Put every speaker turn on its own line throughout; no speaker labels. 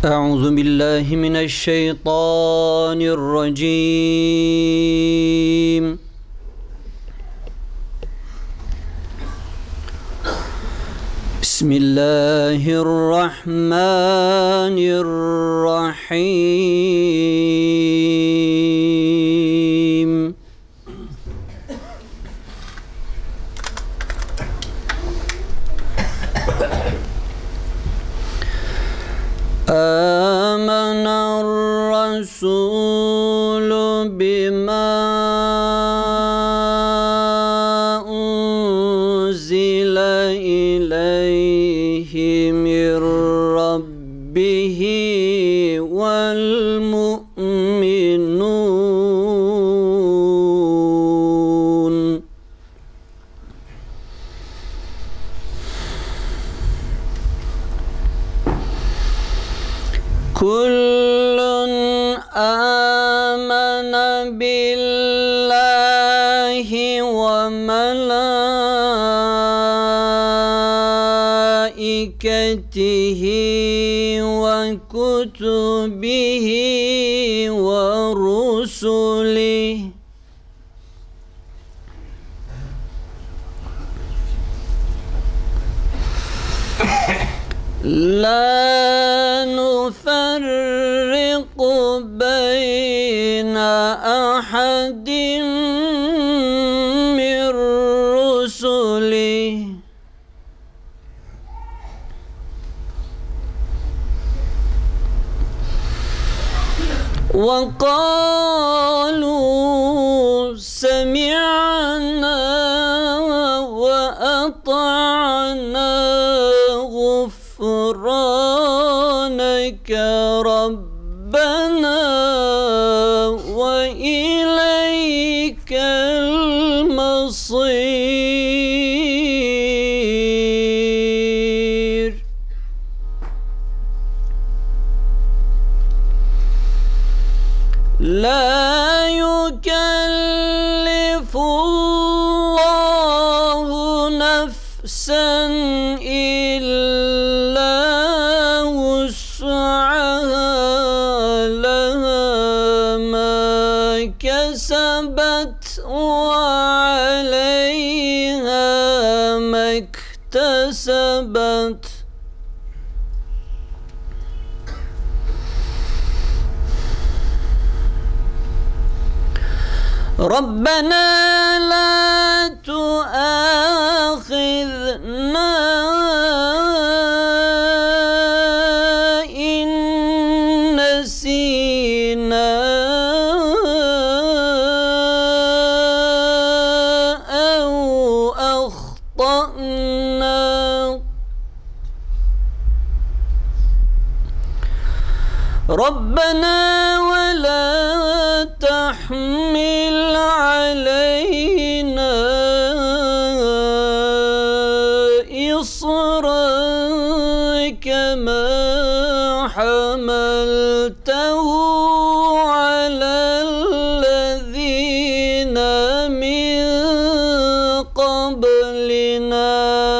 أعوذ بالله من الشيطان الرجيم. بسم الله الرحمن الرحيم. آمن الرسول بما أنزل إليه من ربه والمؤمنون كل آمن بالله وملائكته وكتبه ورسله لا نفرق بين أحد من رسله وقالوا سمعنا وأطعنا غفرانك ربنا وإليك المصير لا يكلف الله نفسا إلا وسعها لها ما كسبت وعليها ما اكتسبت ربنا لا تؤاخذنا إن نسينا أو أخطأنا ربنا ولا تحمل علينا إصرا كما حملته على الذين من قبلنا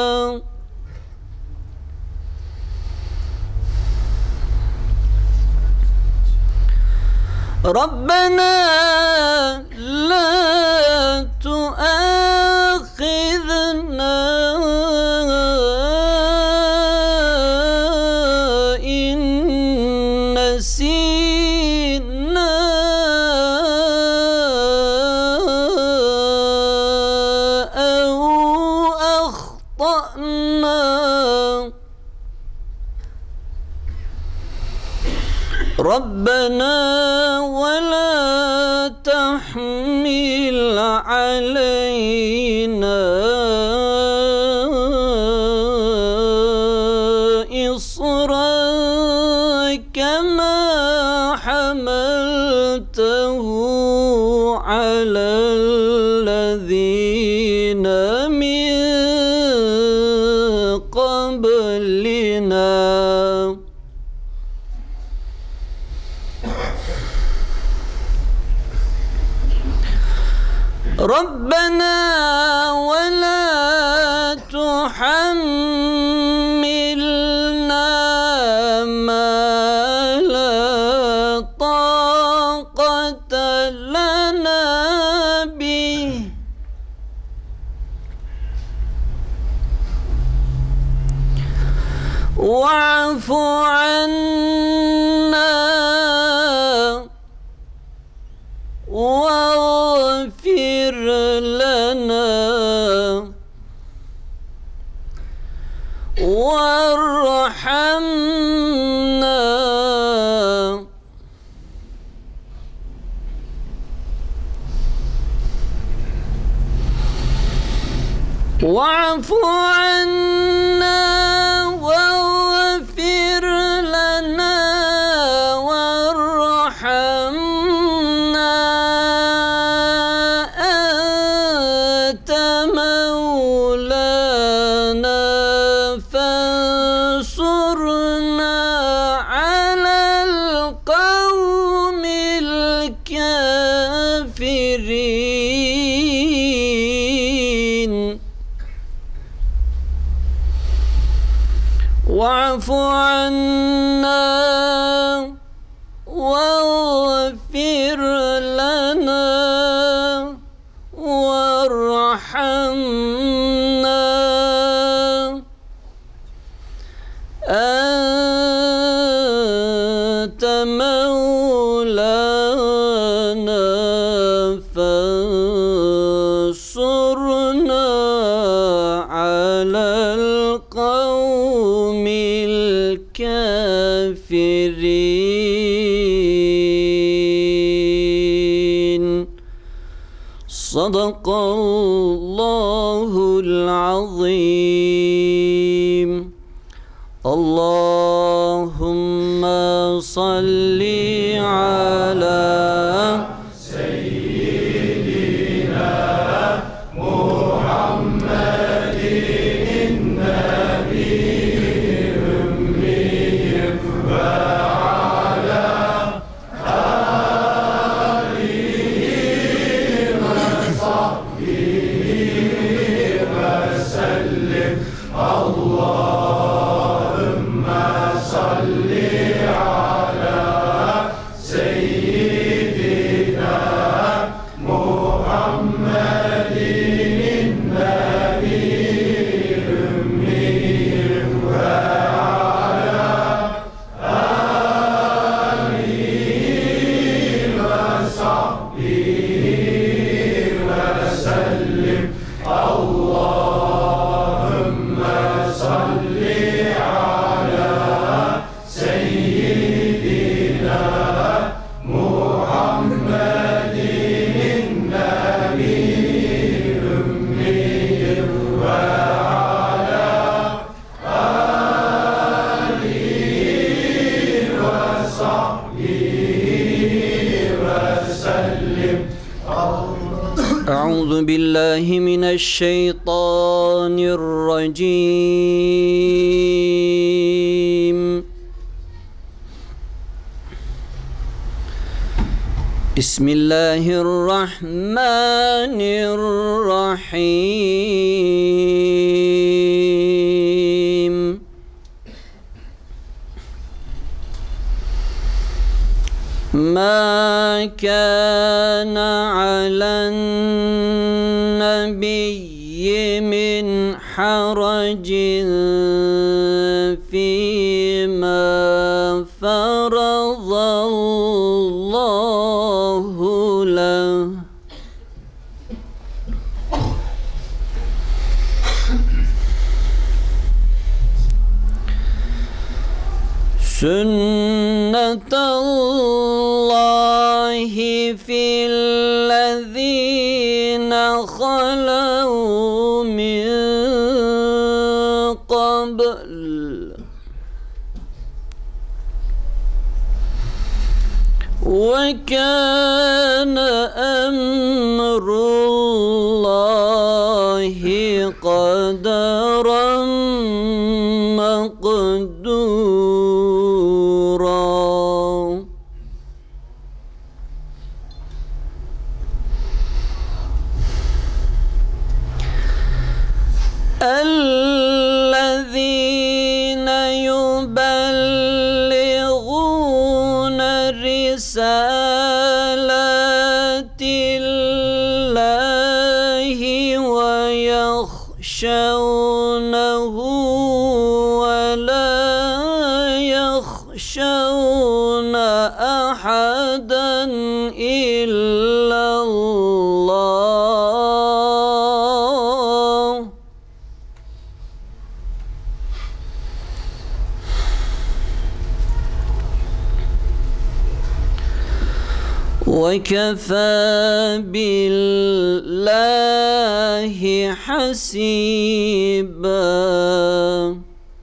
ربنا لا تؤاخذنا إن نسينا أو أخطأنا ربنا ولا تحمل علينا إصرا كما حملته على الذين من قبلنا ربنا ولا تحملنا ما واعف عنا واغفر لنا وارحمنا واعف عنا واغفر لنا وارحمنا أنت مولانا فانصرنا على القوم الكافرين واعف عنا واغفر لنا وارحمنا أنت مولانا فانصرنا على القوم الكافرين. صدق الله العظيم. اللهم صل على
سيدنا محمد النبي الأمي وعلى آله وصحبه وسلم. اللهم صل على سيدنا محمد النبي الأمي وعلى آله وصحبه وسلم. اللهم صل على سيدنا محمد النبي الأمي وعلى آله وصحبه وسلم.
أعوذ بالله من الشيطان الرجيم. بسم الله الرحمن الرحيم. ما كان على النبي من حرج فيما فرض الله له سنة الله في الذين خلوا من قبل وكان أمر الله قدرا مقدورا. الذين يبلغون رسالات الله ويخشونه ولا يخشون أحدا إلا الله وكفى بالله حسيبا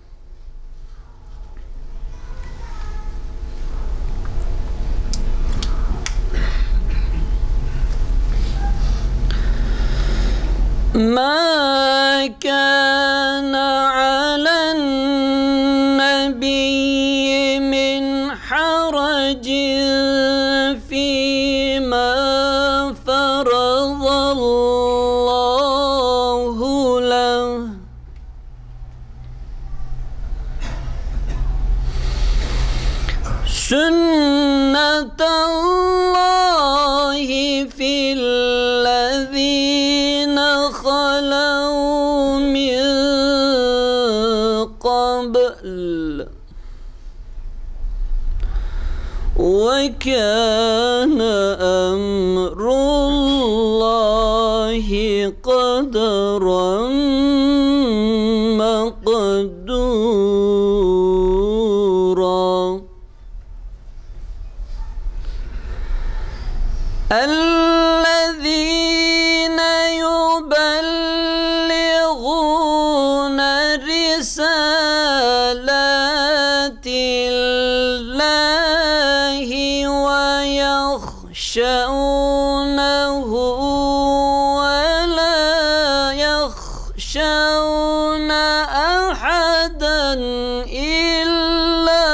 ما كان على النبي من حرج فيما فرض الله له سنة الله في الذين خلوا من قبل وكان أمر الله قدرا مقدورا الذين يبلغون رسالات الله ويخشونه ولا يخشون أحدا إلا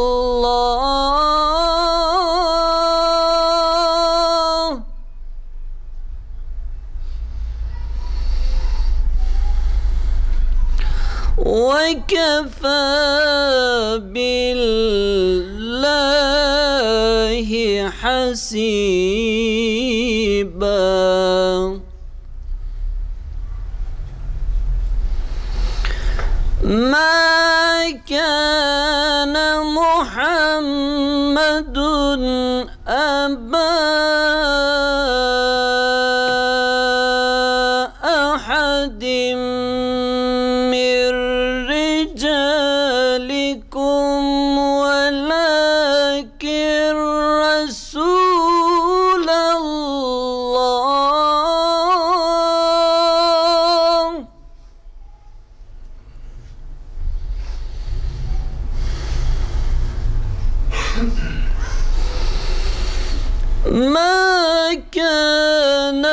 الله وكفى بالله حسيبا ما كان محمد أبا أحد من رجالكم ولكن رسول الله ما كان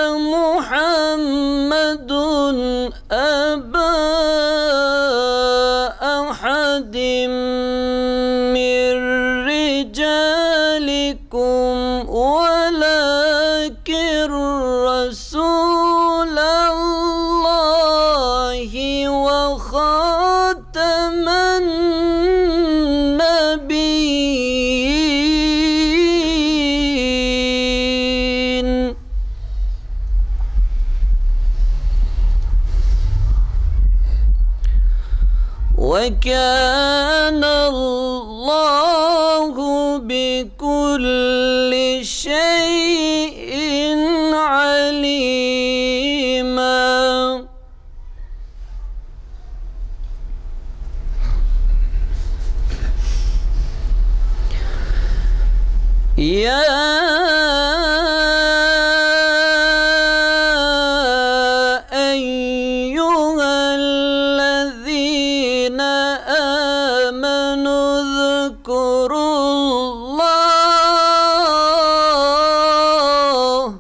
محمد أبا أحد من رجالكم ولكن رسول الله وخاتم النبيين وكان الله بكل شيء عليما يا أيها الذين آمنوا اذكروا الله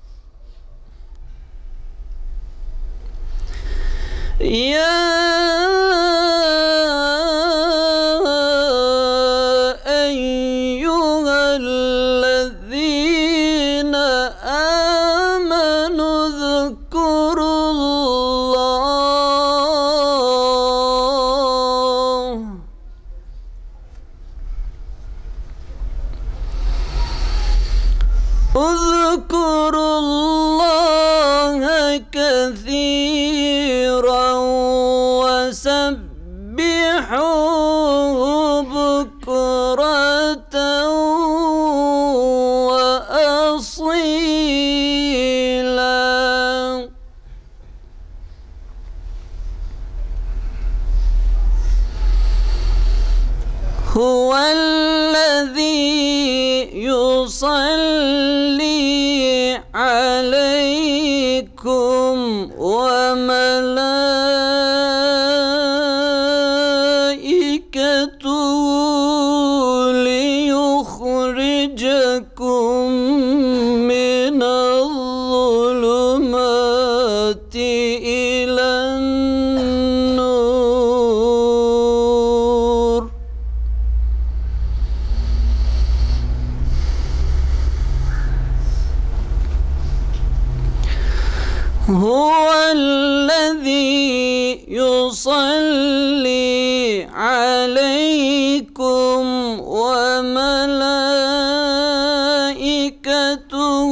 يا أيها الذين آمنوا اذكروا الله اذكروا الله كثيرا وسبحوه بكرة هو الذي يصلي عليكم وملائكته ليخرجكم من الظلمات إلى النور. هو الذي يصلي عليكم وملائكته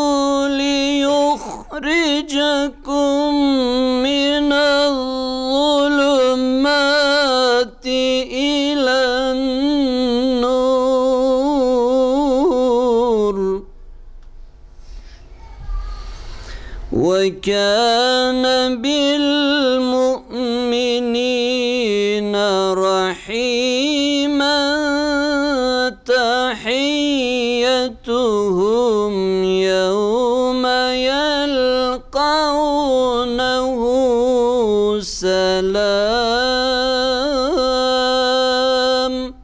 ليخرجكم من الظلمات إلى النور. وكان بالمؤمنين رحيما. تحيتهم يوم يلقونه سلام.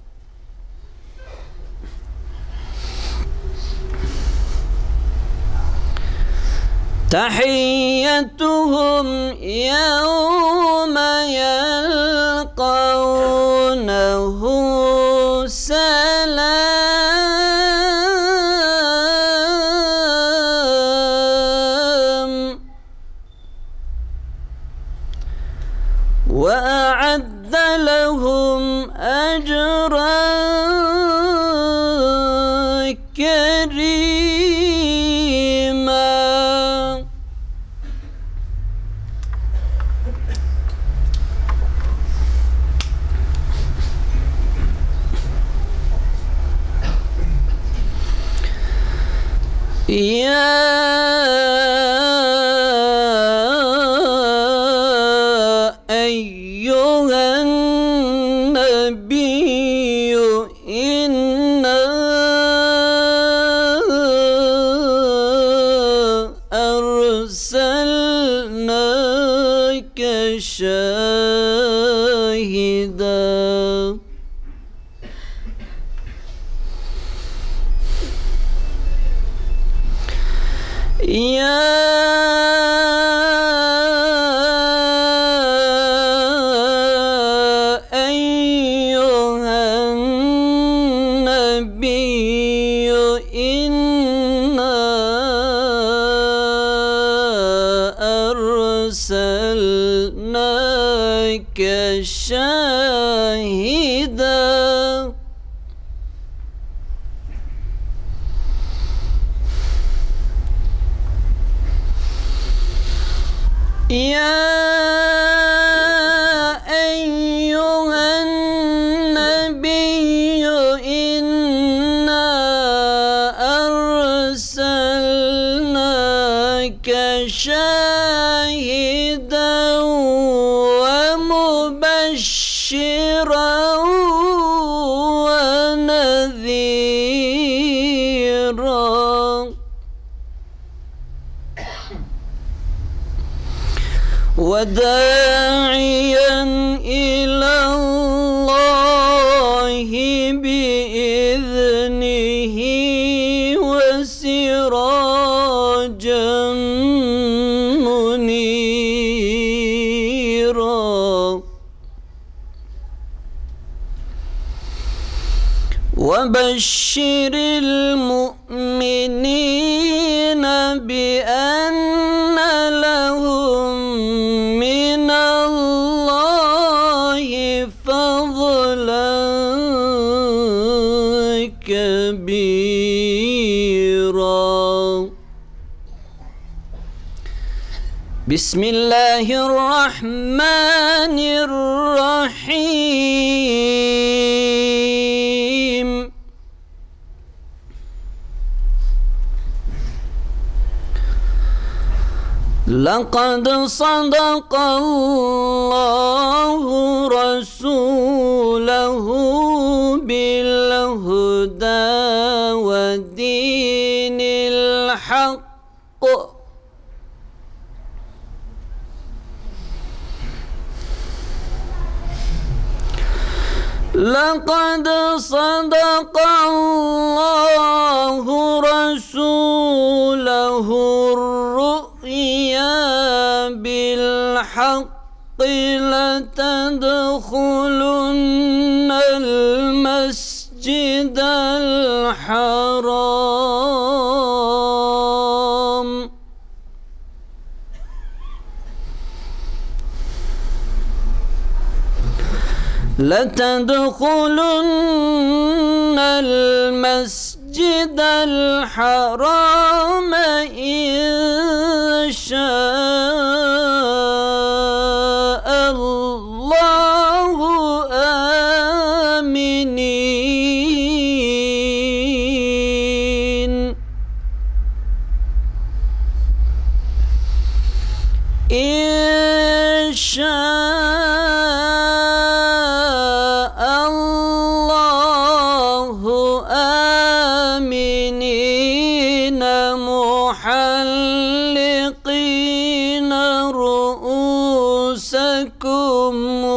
تحيتهم يوم يلقونه سلام. وأعد لهم أجرا كريما. يا أيها النبي إنا أرسلناك شاهدا. يا أيها النبي إنا أرسلناك شاهدا. يا أيها النبي إنا أرسلناك شاهدا ومبشرا ونذيرا وداعيا إلى الله بإذنه وسراجا منيرا. وبشر المؤمنين بأن لهم من الله فضلا كبيرا. بسم الله الرحمن الرحيم. لقد صدق الله رسوله بالهدى ودين الحق لقد صدق الله رسوله الرؤيا بالحق لتدخلن المسجد الحرام لتدخلن المسجد الحرام إن شاء الله آمنين إن شاء الله آمنين محلقين رؤوسكم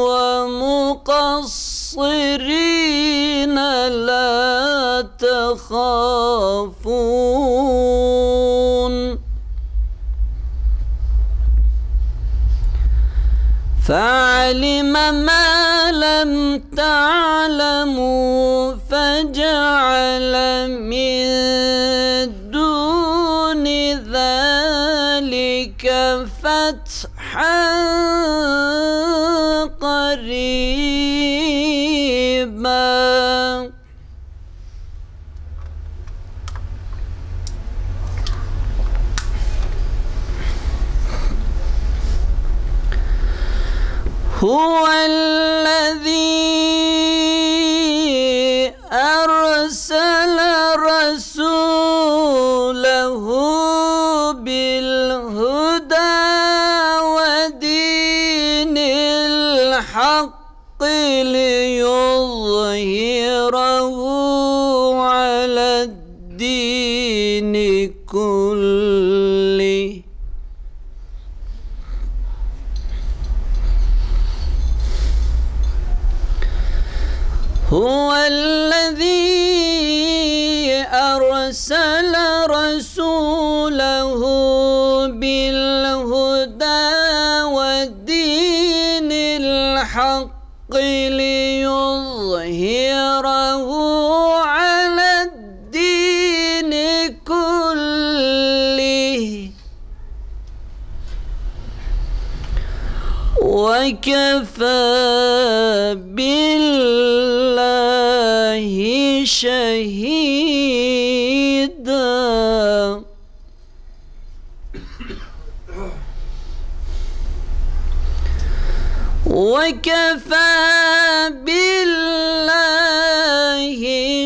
ومقصرين لا تخافون فعلم ما لم تعلموا فجعل من دون ذلك فتحا قريبا هو الذي أرسل رسوله بالهدى ودين الحق ليظهره على الدين كله هو الذي أرسل رسوله بالهدى ودين الحق ليظهره على الدين كله وكفى بالله شهيدا وكفى بالله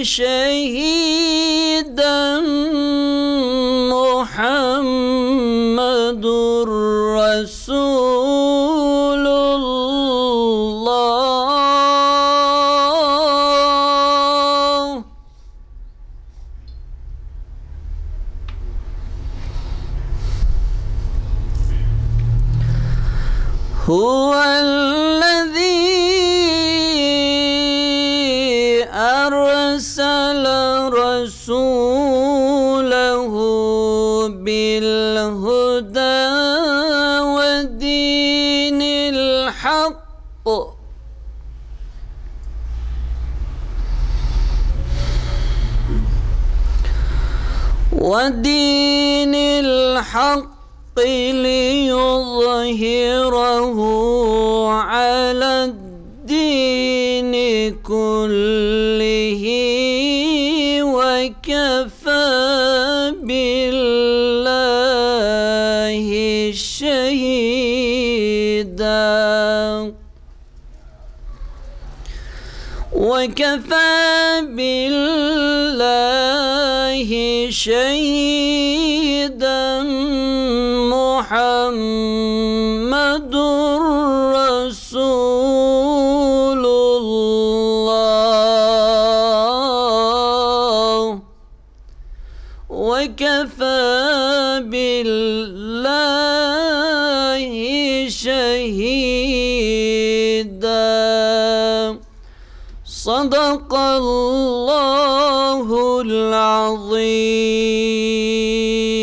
شهيدا محمد رسول الله هو الذي أرسل رسوله بالهدى ودين الحق ليظهره على الدين كله وكفى بالله شهيدا وكفى بالله شهيدا محمد رسول الله وكفى بالله شهيدا. صدق الله العظيم.